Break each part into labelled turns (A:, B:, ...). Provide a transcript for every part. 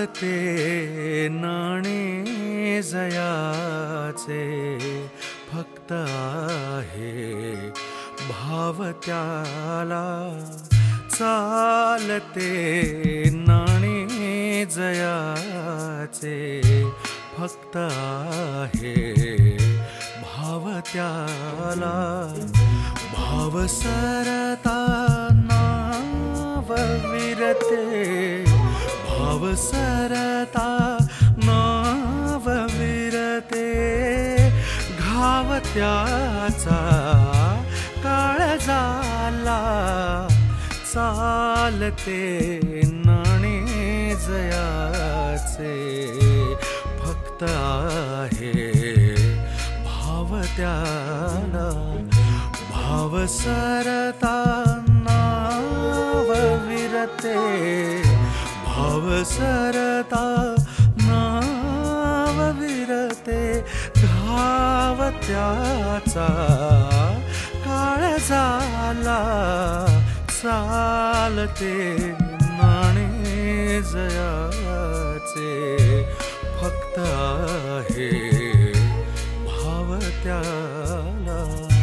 A: चालते नाणे जयाचे फक्त आहे भाव त्याला. चालते नाणे जयाचे फक्त आहे भाव त्याला. भाव सरता नाव विरते, भाव सरता नाव विरते. घाव त्याचा काळजाला. चालते नाणे जयाचे फक्त आहे भाव त्याला. भाव सरता नाव विरते, भाव सरता नाव विरते. घाव त्याचा काळजाला. चालते नाणे जयाचे फक्त आहे भाव त्याला.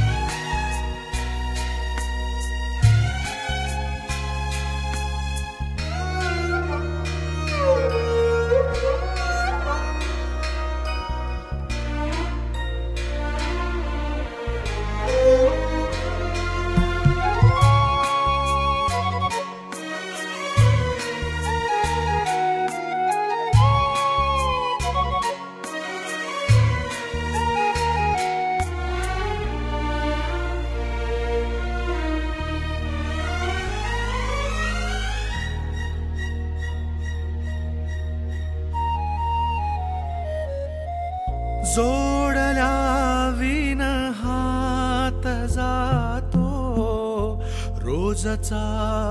A: जोडल्या विन हात जातो रोजचा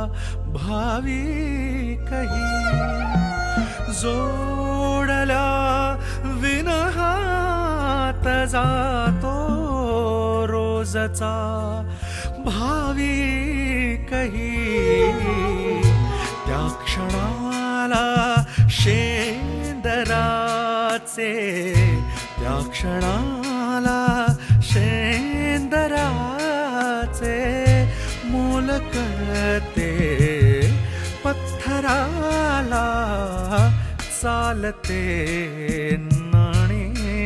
A: भाविकही. जोडल्या विन हात जातो रोजचा भाविकही. त्या क्षणाला शेंदराचे, त्या क्षणाला शेंदराचे मोल कळते पत्थराला. चालते नाणे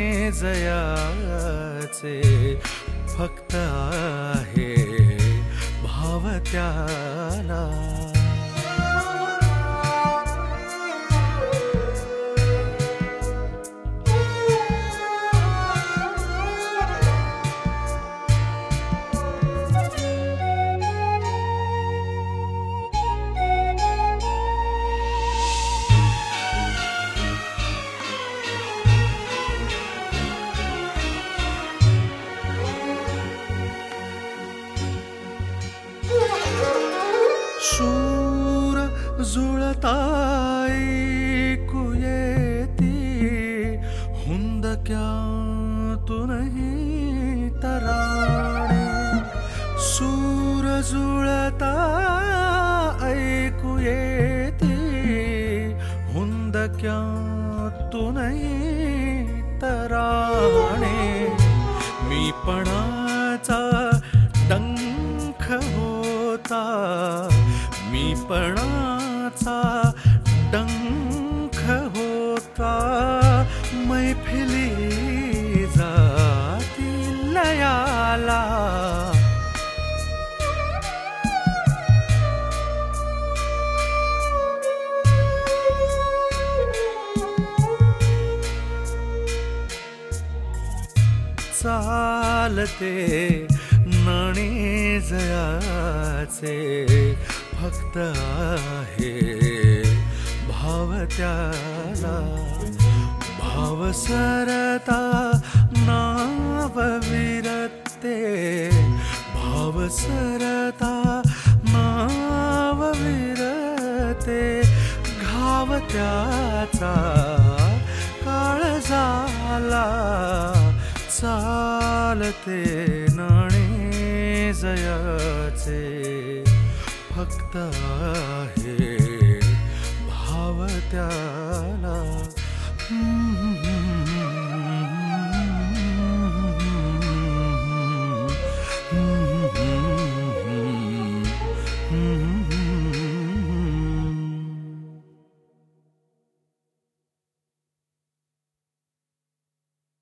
A: जयाचे फक्त आहे भाव त्याला. शूर जुळताई कुयेती हुंदक्यातूनही तराणे. सूर जुळता ऐकू येती हुंदक्यातूनही तराणे. मीपणाचा डंख होता, मीपणाचा डंख होता. मैफिली जाती लयाला. चालते नाणे जयाचे फक्त आहे भाव त्याला. भाव सरता नाव विरते, भाव सरता नाव विरते. घाव त्याचा काळजाला. चालते नाणे जयाचे फक्त आहे भाव त्याला